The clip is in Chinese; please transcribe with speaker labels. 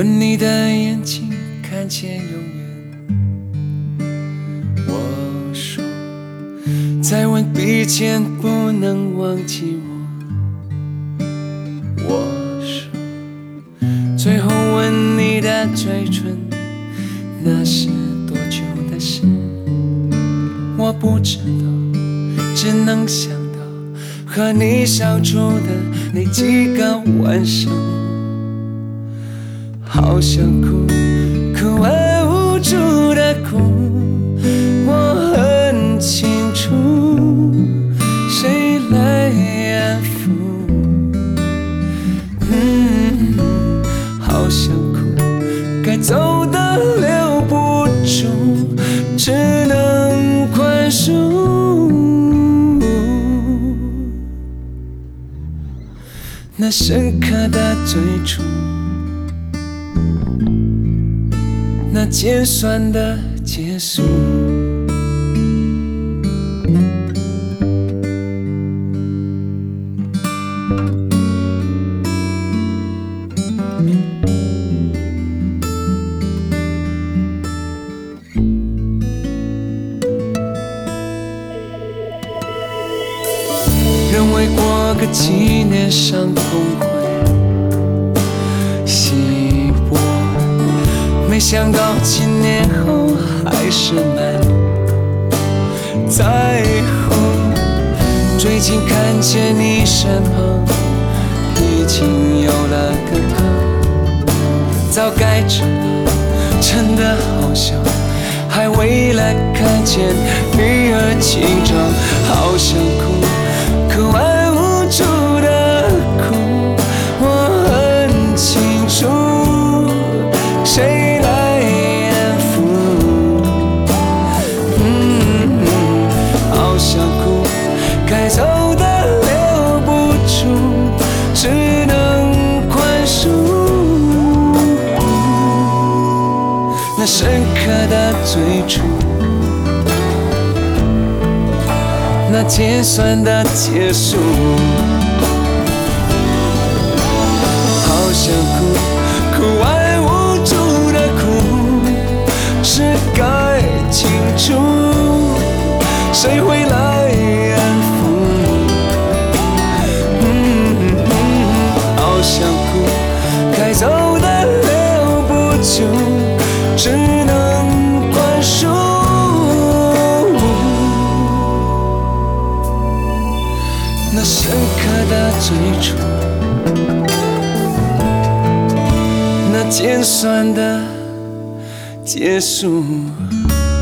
Speaker 1: 问你的眼睛看见永远。我说再问笔尖不能忘记我说最后吻你的嘴唇，那是多久的事我不知道，只能想到和你相处的那几个晚上，好想哭，哭而无助的哭。我很清楚，谁来安抚？好想哭，该走的留不住，只能宽恕。那深刻的最初，那尖酸的结束。认为过个几年伤痛会稀薄，没想到几年后还是难在乎。最近看见你身旁已经有了个他，早该知道，真的好笑，还为了看见你而紧张，好想哭，哭而无助的哭。我很清楚，谁来安抚？好想哭，该走的留不住，只能宽恕。那深刻的最初，那尖酸的结束。好想哭，哭而无助的哭，是该清楚，谁会来安抚？好想哭，该走的留不住，只能宽恕。那深刻的最初，那尖酸的结束。